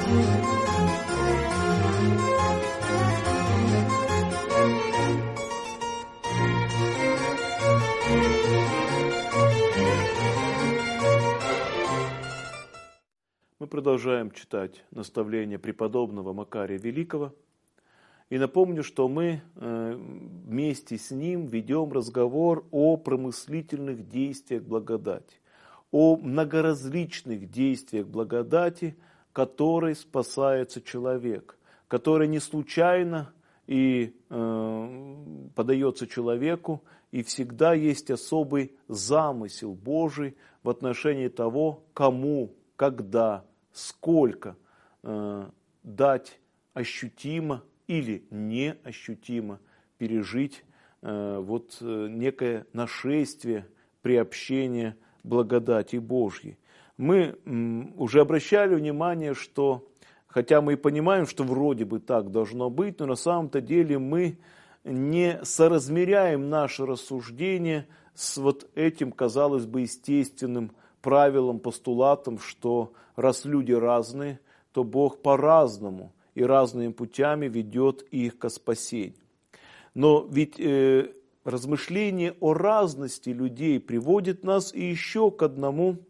Мы продолжаем читать наставления преподобного Макария Великого. И напомню, что мы вместе с ним ведем разговор о промыслительных действиях благодати, о многоразличных действиях благодати, которой спасается человек, которая не случайно и подается человеку, и всегда есть особый замысел Божий в отношении того, кому, когда, сколько дать ощутимо или неощутимо пережить некое нашествие, приобщение благодати Божьей. Мы уже обращали внимание, что, хотя мы и понимаем, что вроде бы так должно быть, но на самом-то деле мы не соразмеряем наше рассуждение с этим, казалось бы, естественным правилом, постулатом, что раз люди разные, то Бог по-разному и разными путями ведет их ко спасению. Но ведь размышление о разности людей приводит нас и еще к одному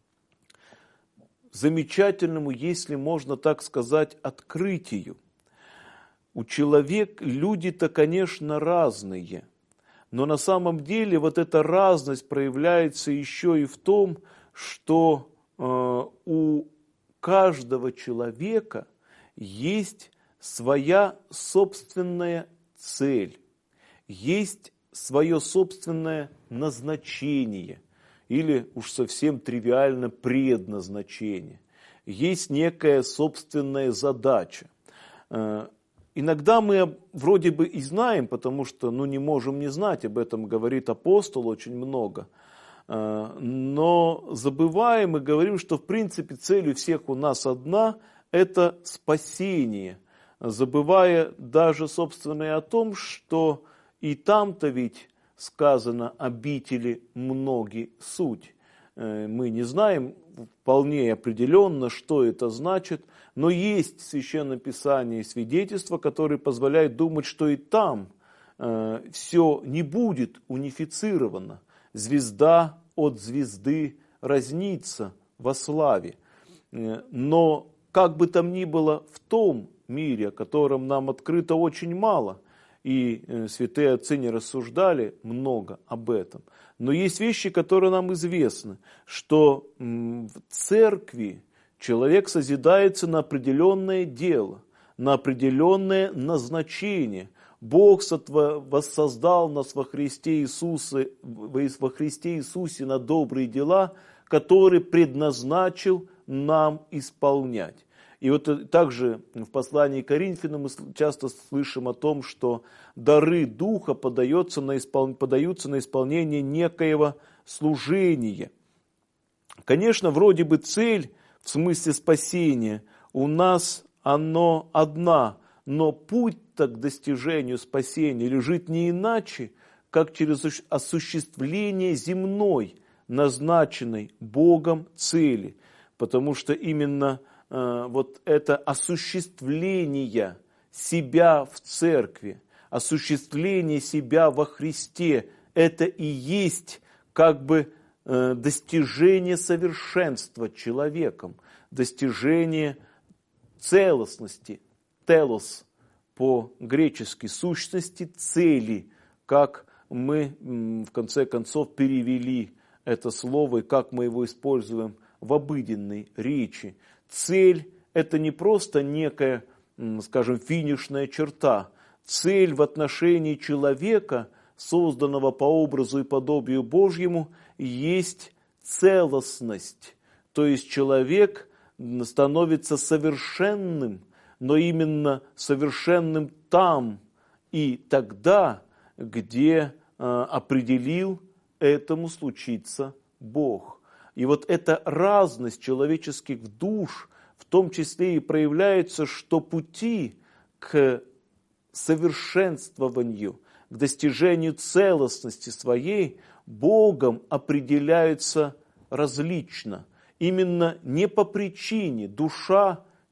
замечательному, если можно так сказать, открытию. У человека люди-то, конечно, разные, но на самом деле эта разность проявляется еще и в том, что у каждого человека есть своя собственная цель, есть свое собственное назначение, или уж совсем тривиально предназначение, есть некая собственная задача. Иногда мы вроде бы и знаем, потому что не можем не знать, об этом говорит апостол очень много, но забываем и говорим, что в принципе цель у всех у нас одна – это спасение, забывая даже, собственно, и о том, что и там-то ведь сказано «обители многие суть». Мы не знаем вполне и определенно, что это значит, но есть в Священном Писании свидетельства, которые позволяют думать, что и там все не будет унифицировано. Звезда от звезды разнится во славе. Но как бы там ни было, в том мире, о котором нам открыто очень мало, и святые отцы не рассуждали много об этом, но есть вещи, которые нам известны, что в церкви человек созидается на определенное дело, на определенное назначение. Бог воссоздал нас во Христе Иисусе на добрые дела, которые предназначил нам исполнять. И также в послании к Коринфянам мы часто слышим о том, что дары Духа подаются на исполнение некоего служения. Конечно, вроде бы цель в смысле спасения у нас одна, но путь-то к достижению спасения лежит не иначе, как через осуществление земной, назначенной Богом цели. Потому что именно это осуществление себя в церкви, осуществление себя во Христе, это и есть как бы достижение совершенства человеком, достижение целостности, телос по-гречески, сущности, цели, как мы в конце концов перевели это слово и как мы его используем в обыденной речи. Цель – это не просто некая, скажем, финишная черта. Цель в отношении человека, созданного по образу и подобию Божьему, есть целостность. То есть человек становится совершенным, но именно совершенным там и тогда, где определил этому случиться Бог. И эта разность человеческих душ в том числе и проявляется, что пути к совершенствованию, к достижению целостности своей Богом определяются различно. Именно не по причине душа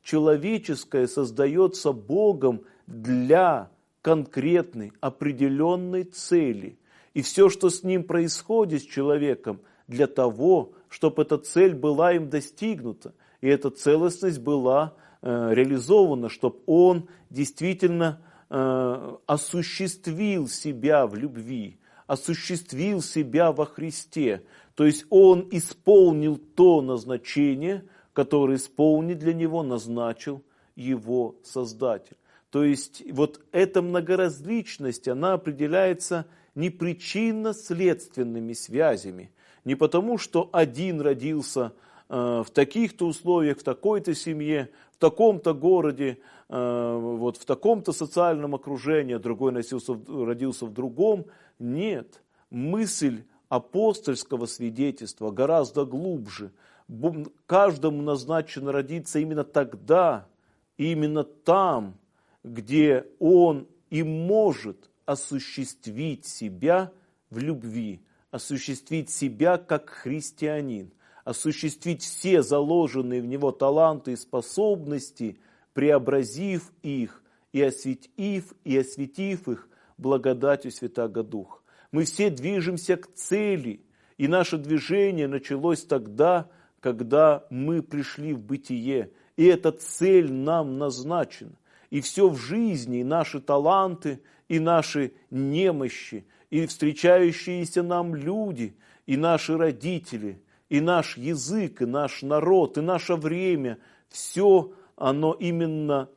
человеческое создается Богом для конкретной, определенной цели. И все, что с ним происходит, с человеком, для того, чтобы эта цель была им достигнута. И эта целостность была реализована, чтобы он действительно осуществил себя в любви, осуществил себя во Христе. То есть он исполнил то назначение, которое исполнить для него назначил его Создатель. То есть вот эта многоразличность, она определяется не причинно-следственными связями, не потому, что один родился в таких-то условиях, в такой-то семье, в таком-то городе, вот в таком-то социальном окружении, а другой родился в другом. Нет, мысль апостольского свидетельства гораздо глубже. Каждому назначено родиться именно тогда, именно там, где он и может осуществить себя в любви, осуществить себя как христианин, осуществить все заложенные в него таланты и способности, преобразив их и осветив их благодатью Святаго Духа. Мы все движемся к цели, и наше движение началось тогда, когда мы пришли в бытие, и эта цель нам назначена. И все в жизни, и наши таланты, и наши немощи, и встречающиеся нам люди, и наши родители, и наш язык, и наш народ, и наше время, все оно именно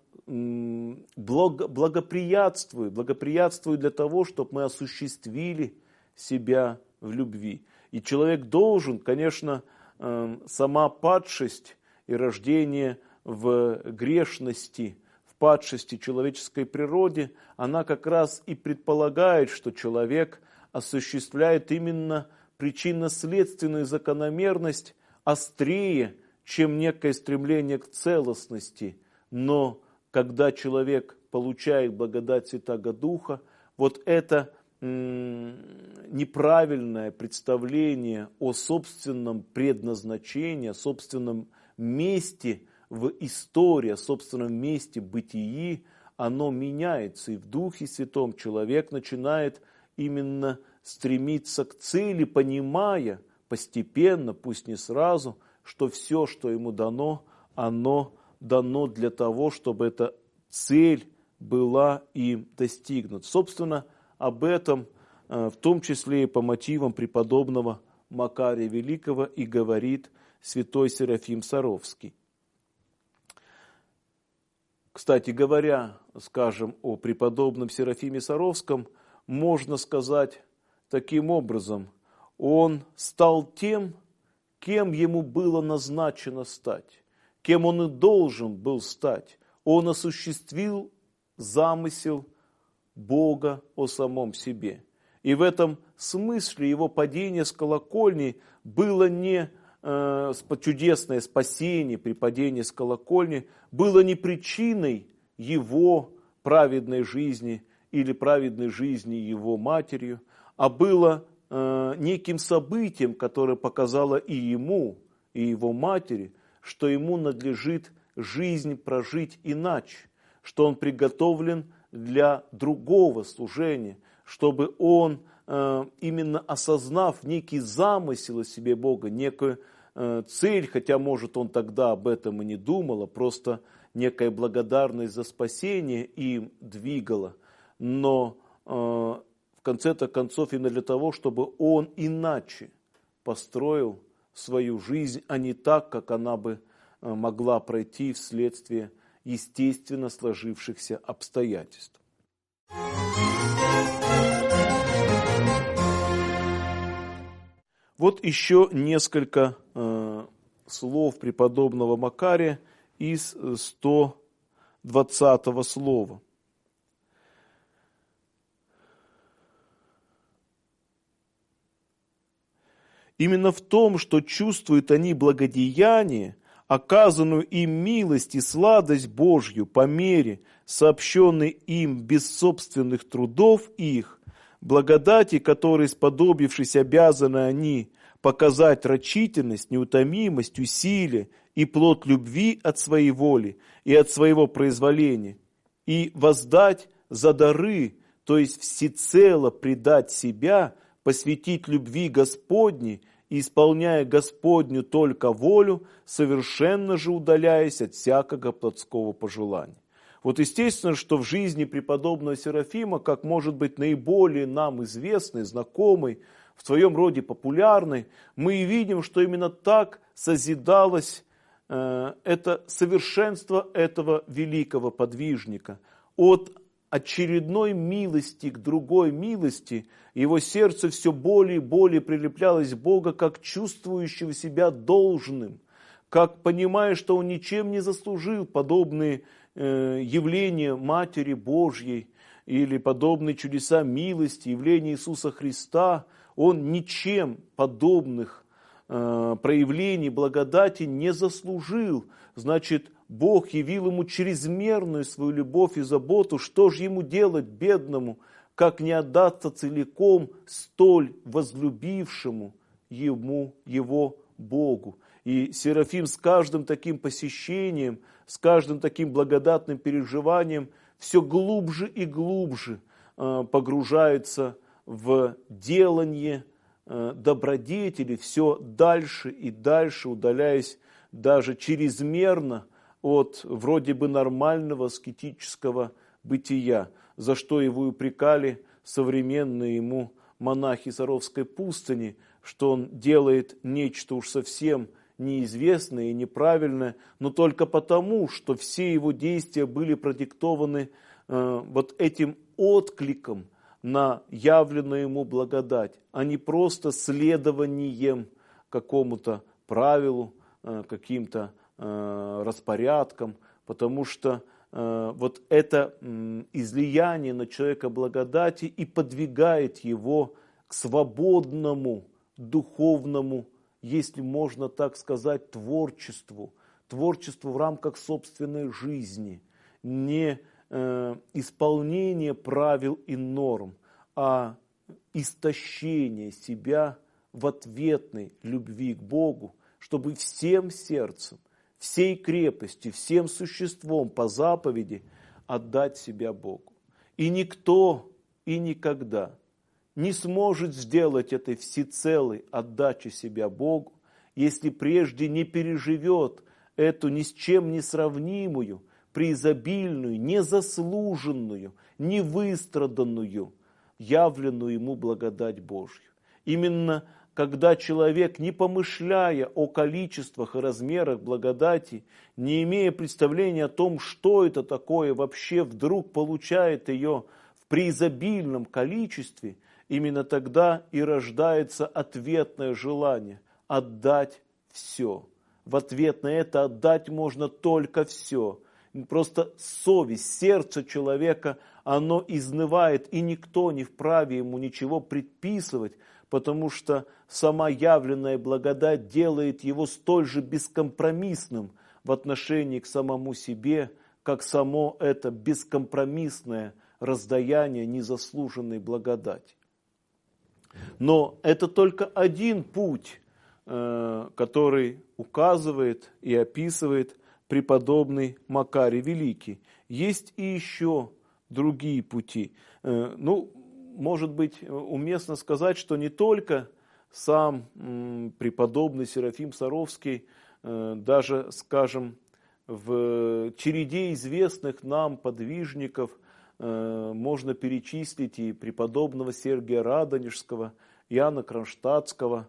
благоприятствует для того, чтобы мы осуществили себя в любви. И человек должен, конечно, сама падшесть и рождение в грешности, в падшести человеческой природе, она как раз и предполагает, что человек осуществляет именно причинно-следственную закономерность острее, чем некое стремление к целостности. Но когда человек получает благодать Святаго Духа, вот это неправильное представление о собственном предназначении, о собственном месте в истории, о собственном месте бытии, оно меняется. И в Духе Святом человек начинает именно стремиться к цели, понимая постепенно, пусть не сразу, что все, что ему дано, оно дано для того, чтобы эта цель была им достигнута. Собственно, об этом, в том числе и по мотивам преподобного Макария Великого, и говорит святой Серафим Саровский. Кстати говоря, скажем, о преподобном Серафиме Саровском, можно сказать таким образом: он стал тем, кем ему было назначено стать, кем он и должен был стать. Он осуществил замысел Бога о самом себе. И в этом смысле его падение с колокольни было не чудесное спасение при падении с колокольни, было не причиной его праведной жизни или праведной жизни его матерью, а было неким событием, которое показало и ему, и его матери, что ему надлежит жизнь прожить иначе, что он приготовлен для другого служения, чтобы он, именно осознав некий замысел о себе Бога, некую цель, хотя, может, он тогда об этом и не думал, а просто некая благодарность за спасение им двигала, но в конце-то концов именно для того, чтобы он иначе построил свою жизнь, а не так, как она бы могла пройти вследствие естественно сложившихся обстоятельств. Вот еще несколько слов преподобного Макария из 120-го слова. Именно в том, что чувствуют они благодеяние, оказанную им милость и сладость Божью по мере, сообщенной им без собственных трудов их, благодати, которой, сподобившись, обязаны они показать рачительность, неутомимость, усилие и плод любви от своей воли и от своего произволения, и воздать за дары, то есть всецело предать себя, посвятить любви Господней, и, исполняя Господню только волю, совершенно же удаляясь от всякого плотского пожелания. Вот естественно, что в жизни преподобного Серафима, как может быть наиболее нам известный, знакомый, в своем роде популярный, мы и видим, что именно так созидалось это совершенство этого великого подвижника. От очередной милости к другой милости его сердце все более и более прилеплялось к Богу, как чувствующего себя должным, как понимая, что он ничем не заслужил подобные явления Матери Божьей или подобные чудеса милости, явления Иисуса Христа. Он ничем подобных проявлений благодати не заслужил. Значит, Бог явил ему чрезмерную свою любовь и заботу. Что же ему делать, бедному, как не отдаться целиком столь возлюбившему его Богу? И Серафим с каждым таким посещением, с каждым таким благодатным переживанием все глубже и глубже погружается в делание добродетели, все дальше и дальше удаляясь даже чрезмерно от вроде бы нормального аскетического бытия, за что его упрекали современные ему монахи Саровской пустыни, что он делает нечто уж совсем неизвестное и неправильное, но только потому, что все его действия были продиктованы вот этим откликом на явленную ему благодать, а не просто следованием какому-то правилу, каким-то распорядкам, потому что вот это излияние на человека благодати и подвигает его к свободному, духовному, если можно так сказать, творчеству в рамках собственной жизни, не исполнение правил и норм, а истощение себя в ответной любви к Богу, чтобы всем сердцем, всей крепостью, всем существом по заповеди отдать себя Богу. И никто и никогда не сможет сделать этой всецелой отдачи себя Богу, если прежде не переживет эту ни с чем не сравнимую, преизобильную, незаслуженную, невыстраданную, явленную ему благодать Божью. Именно когда человек, не помышляя о количествах и размерах благодати, не имея представления о том, что это такое, вообще вдруг получает ее в преизобильном количестве, именно тогда и рождается ответное желание отдать все. В ответ на это отдать можно только все. Просто совесть, сердце человека, оно изнывает, и никто не вправе ему ничего предписывать, потому что сама явленная благодать делает его столь же бескомпромиссным в отношении к самому себе, как само это бескомпромиссное раздаяние незаслуженной благодати. Но это только один путь, который указывает и описывает преподобный Макарий Великий. Есть и еще другие пути. Может быть, уместно сказать, что не только сам преподобный Серафим Саровский, даже, скажем, в череде известных нам подвижников можно перечислить и преподобного Сергия Радонежского, Иоанна Кронштадтского,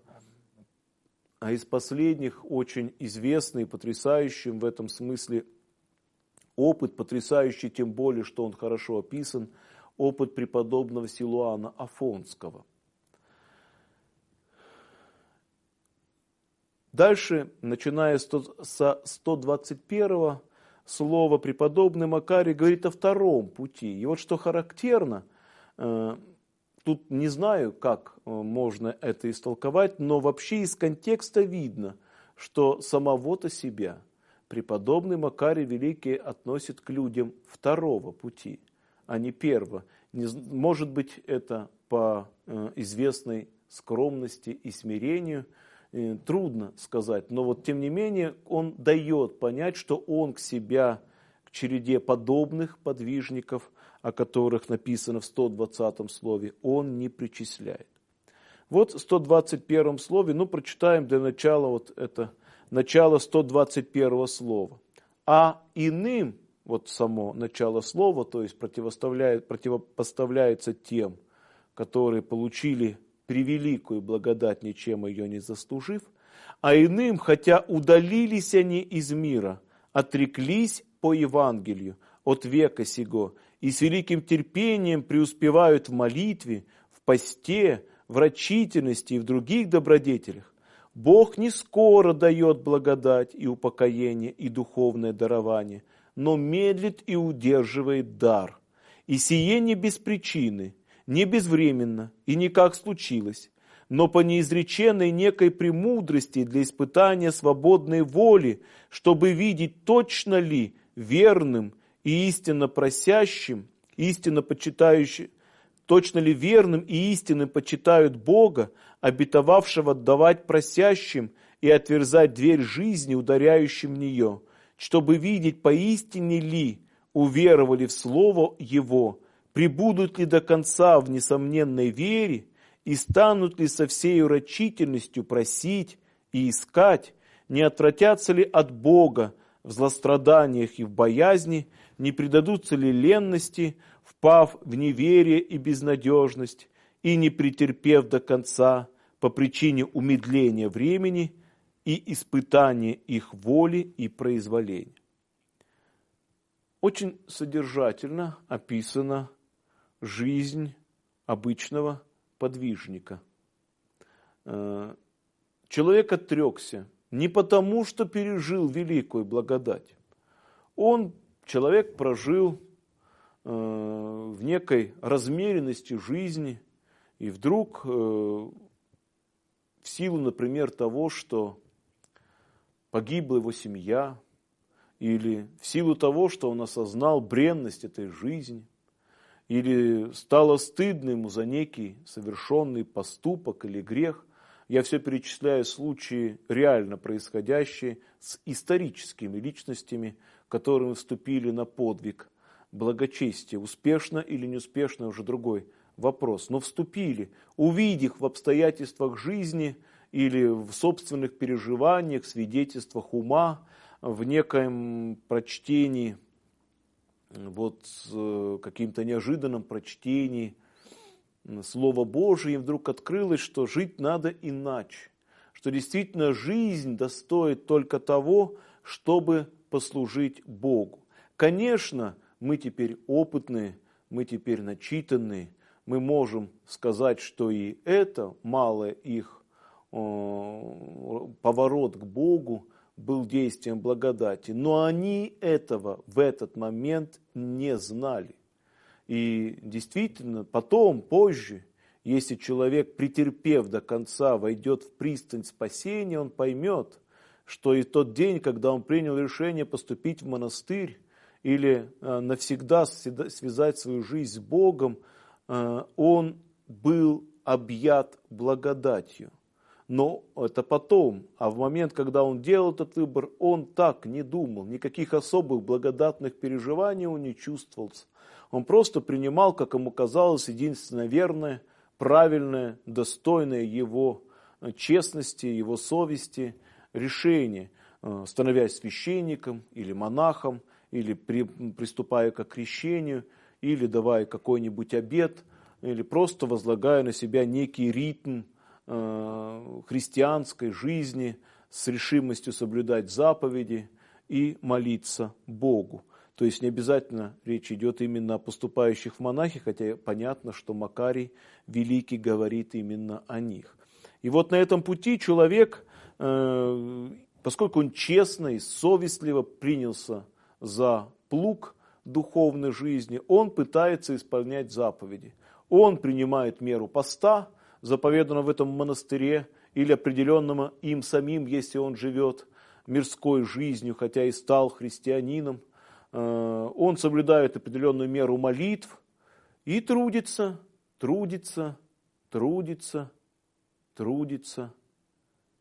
а из последних очень известный и потрясающий в этом смысле опыт, потрясающий тем более, что он хорошо описан, опыт преподобного Силуана Афонского. Дальше, начиная со 121 слова, преподобный Макарий говорит о втором пути. И вот что характерно, тут не знаю, как можно это истолковать, но вообще из контекста видно, что самого-то себя преподобный Макарий Великий относит к людям второго пути, а не первого. Может быть, это по известной скромности и смирению, трудно сказать. Но вот тем не менее он дает понять, что он к себе, к череде подобных подвижников, о которых написано в 120 слове, он не причисляет. Вот в 121 слове, прочитаем для начала вот это, начало 121 слова. А иным, вот само начало слова, то есть противопоставляется тем, которые получили превеликую благодать, ничем ее не заслужив, а иным, хотя удалились они из мира, отреклись по Евангелию от века сего, и с великим терпением преуспевают в молитве, в посте, в рачительности и в других добродетелях, Бог не скоро дает благодать и упокоение и духовное дарование, но медлит и удерживает дар. И сие не без причины, не безвременно и не как случилось, но по неизреченной некой премудрости для испытания свободной воли, чтобы видеть, точно ли верным и истинно просящим, истинно почитающим, точно ли верным и истинным почитают Бога, обетовавшего давать просящим и отверзать дверь жизни, ударяющим в нее, чтобы видеть, поистине ли уверовали в Слово Его, прибудут ли до конца в несомненной вере и станут ли со всей рачительностью просить и искать, не отвратятся ли от Бога в злостраданиях и в боязни, не предадутся ли ленности, впав в неверие и безнадежность, и не претерпев до конца по причине умедления времени и испытания их воли и произволения. Очень содержательно описана жизнь обычного подвижника. Человек отрекся не потому, что пережил великую благодать. Человек прожил в некой размеренности жизни, и вдруг в силу, например, того, что погибла его семья, или в силу того, что он осознал бренность этой жизни, или стало стыдно ему за некий совершенный поступок или грех. Я все перечисляю случаи, реально происходящие с историческими личностями, которые вступили на подвиг благочестия. Успешно или неуспешно, уже другой вопрос. Но вступили, увидев в обстоятельствах жизни или в собственных переживаниях, свидетельствах ума, в некоем прочтении, каким-то неожиданном прочтении Слова Божия, им вдруг открылось, что жить надо иначе, что действительно жизнь достоит только того, чтобы послужить Богу. Конечно, мы теперь опытные, мы теперь начитанные, мы можем сказать, что и это малое их поворот к Богу был действием благодати, но они этого в этот момент не знали. И действительно, потом, позже, если человек, претерпев до конца, войдет в пристань спасения, он поймет, что и тот день, когда он принял решение поступить в монастырь или навсегда связать свою жизнь с Богом, он был объят благодатью. Но это потом, а в момент, когда он делал этот выбор, он так не думал, никаких особых благодатных переживаний он не чувствовал. Он просто принимал, как ему казалось, единственно верное, правильное, достойное его честности, его совести решение, становясь священником или монахом, или приступая к крещению, или давая какой-нибудь обет, или просто возлагая на себя некий ритм христианской жизни с решимостью соблюдать заповеди и молиться Богу. То есть не обязательно речь идет именно о поступающих в монахи, хотя понятно, что Макарий Великий говорит именно о них. И вот на этом пути человек, поскольку он честно и совестливо принялся за плуг духовной жизни, он пытается исполнять заповеди. Он принимает меру поста, заповеданного в этом монастыре, или определенного им самим, если он живет мирской жизнью, хотя и стал христианином. Он соблюдает определенную меру молитв и трудится.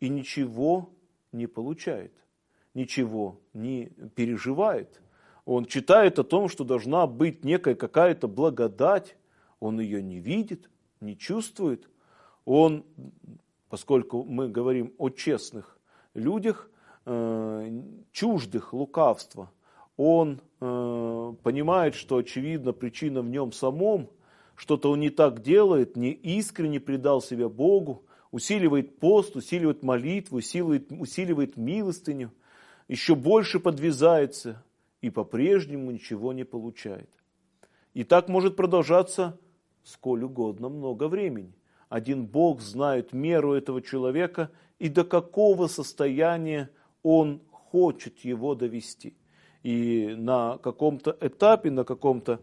и ничего не получает, ничего не переживает. Он читает о том, что должна быть некая какая-то благодать, он ее не видит, не чувствует. Он, поскольку мы говорим о честных людях, чуждых лукавства, он понимает, что очевидно причина в нем самом, что-то он не так делает, не искренне предал себя Богу, усиливает пост, усиливает молитву, усиливает милостыню, еще больше подвязается и по-прежнему ничего не получает. И так может продолжаться сколь угодно много времени. Один Бог знает меру этого человека и до какого состояния он хочет его довести. И на каком-то этапе, на каком-то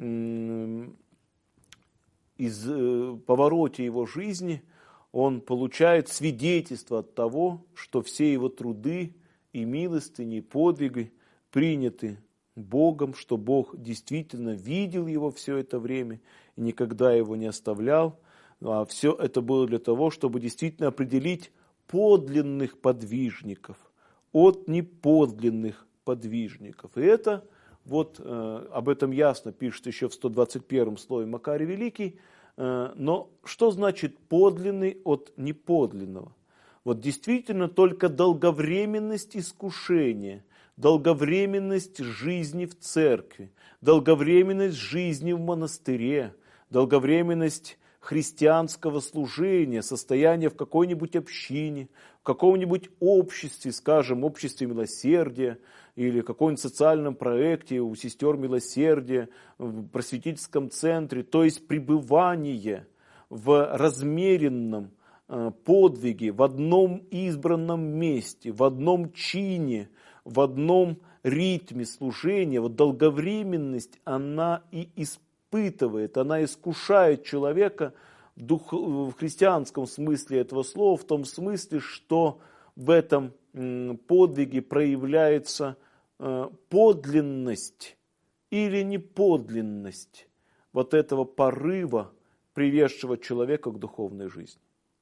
повороте его жизни он получает свидетельство от того, что все его труды и милостыни, и подвиги приняты Богом, что Бог действительно видел его все это время и никогда его не оставлял. А все это было для того, чтобы действительно определить подлинных подвижников от неподлинных подвижников. И это, вот об этом ясно пишет еще в 121 слове Макарий Великий. Но что значит подлинный от неподлинного? Вот действительно только долговременность искушения, долговременность жизни в церкви, долговременность жизни в монастыре, долговременность христианского служения, состояние в какой-нибудь общине, в каком-нибудь обществе, скажем, обществе милосердия или каком-нибудь социальном проекте у сестер милосердия, в просветительском центре, то есть пребывание в размеренном подвиге, в одном избранном месте, в одном чине, в одном ритме служения, вот долговременность, она и испытывает, она искушает человека в христианском смысле этого слова, в том смысле, что в этом подвиге проявляется подлинность или неподлинность вот этого порыва, приведшего человека к духовной жизни.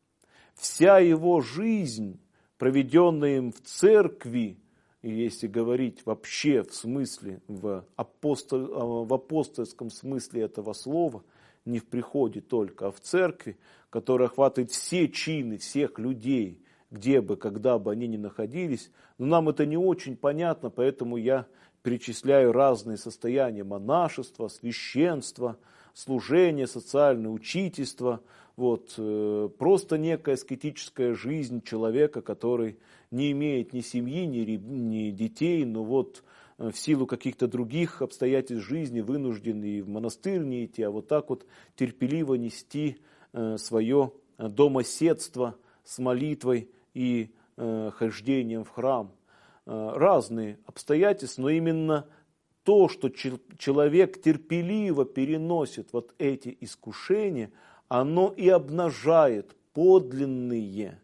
Вся его жизнь, проведенная им в церкви, и если говорить вообще в смысле, в апостольском смысле этого слова, не в приходе только, а в церкви, которая охватывает все чины всех людей, где бы, когда бы они ни находились, но нам это не очень понятно, поэтому я перечисляю разные состояния монашества, священства, служения, социальное учительство, вот, просто некая аскетическая жизнь человека, который не имеет ни семьи, ни детей, но вот в силу каких-то других обстоятельств жизни вынужден и в монастырь не идти, а вот так вот терпеливо нести свое домоседство с молитвой и хождением в храм. Разные обстоятельства, но именно то, что человек терпеливо переносит вот эти искушения, оно и обнажает подлинные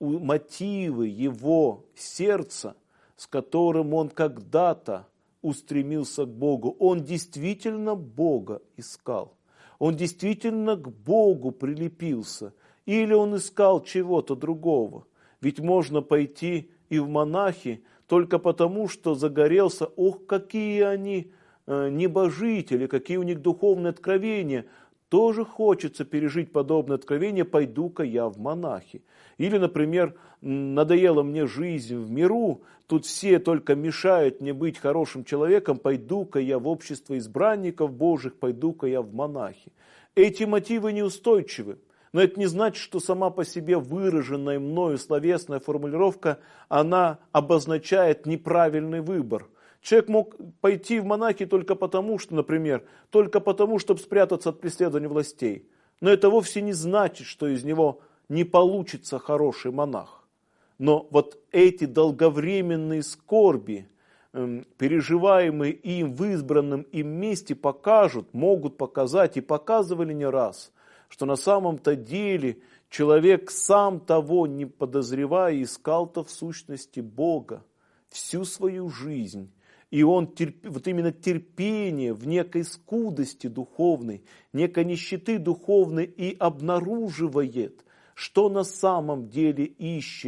мотивы его сердца, с которым он когда-то устремился к Богу. Он действительно Бога искал. Он действительно к Богу прилепился. Или он искал чего-то другого. Ведь можно пойти и в монахи только потому, что загорелся, ох, какие они небожители, какие у них духовные откровения. Тоже хочется пережить подобное откровение, пойду-ка я в монахи. Или, например, надоела мне жизнь в миру, тут все только мешают мне быть хорошим человеком, пойду-ка я в общество избранников Божьих, пойду-ка я в монахи. Эти мотивы неустойчивы. Но это не значит, что сама по себе выраженная мною словесная формулировка, она обозначает неправильный выбор. Человек мог пойти в монахи только потому, что, например, только потому, чтобы спрятаться от преследования властей. Но это вовсе не значит, что из него не получится хороший монах. Но вот эти долговременные скорби, переживаемые им в избранном им месте, покажут, могут показать и показывали не раз, что на самом-то деле человек, сам того не подозревая, искал-то в сущности Бога всю свою жизнь. И он вот именно терпение в некой скудости духовной, некой нищеты духовной и обнаруживает, что на самом деле ищет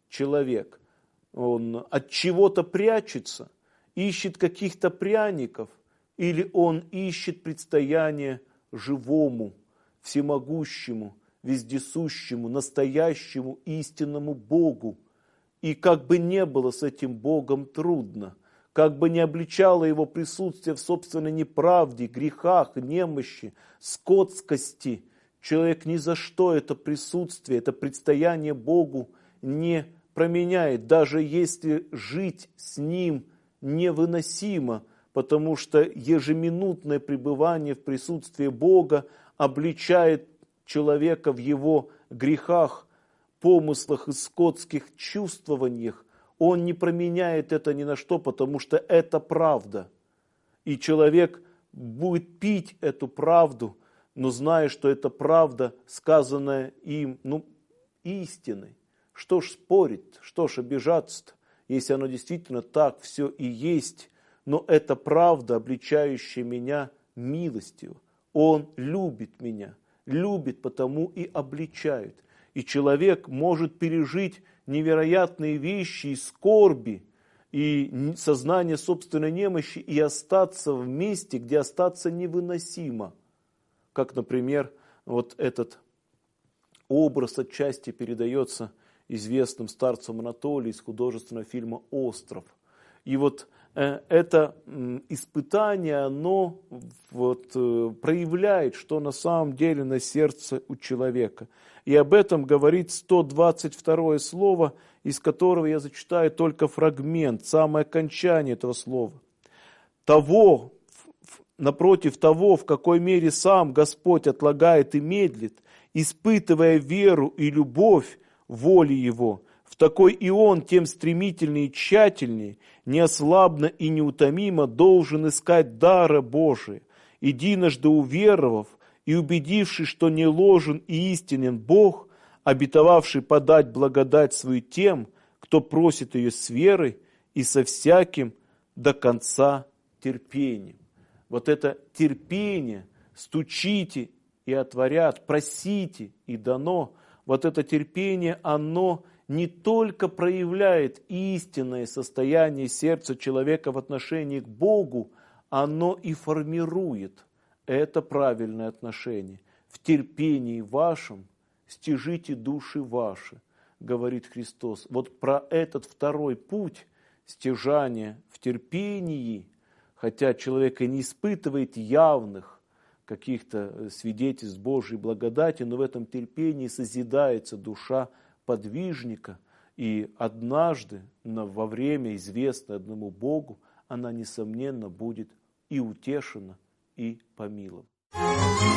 человек? Он от чего-то прячется, ищет каких-то пряников, или он ищет предстояние живому, всемогущему, вездесущему, настоящему, истинному Богу? И как бы не было с этим Богом трудно, как бы не обличало его присутствие в собственной неправде, грехах, немощи, скотскости, человек ни за что это присутствие, это предстояние Богу не променяет, даже если жить с Ним невыносимо, потому что ежеминутное пребывание в присутствии Бога обличает человека в его грехах, помыслах и скотских чувствованиях. Он не променяет это ни на что, потому что это правда. И человек будет пить эту правду, но зная, что это правда, сказанная им, истиной. Что ж спорить, что ж обижаться-то, если оно действительно так все и есть, но это правда, обличающая меня милостью. Он любит меня, любит, потому и обличает. И человек может пережить невероятные вещи и скорби, и сознание собственной немощи, и остаться в месте, где остаться невыносимо. Как, например, вот этот образ отчасти передается известным старцем Анатолием из художественного фильма «Остров». И вот это испытание, оно проявляет, что на самом деле на сердце у человека. И об этом говорит 122 слово, из которого я зачитаю только фрагмент, самое окончание этого слова. Того, напротив того, в какой мере сам Господь отлагает и медлит, испытывая веру и любовь воли Его, в такой и Он тем стремительнее и тщательнее, неослабно и неутомимо должен искать дара Божия, единожды уверовав и убедившись, что не ложен и истинен Бог, обетовавший подать благодать свою тем, кто просит ее с верой и со всяким до конца терпением. Вот это терпение, стучите и отворят, просите и дано, вот это терпение, оно не только проявляет истинное состояние сердца человека в отношении к Богу, оно и формирует это правильное отношение. В терпении вашем стяжите души ваши, говорит Христос. Вот про этот второй путь стяжания в терпении, хотя человек и не испытывает явных каких-то свидетельств Божьей благодати, но в этом терпении созидается душа подвижника, и однажды, во время, известное одному Богу, она, несомненно, будет и утешена, и помилована.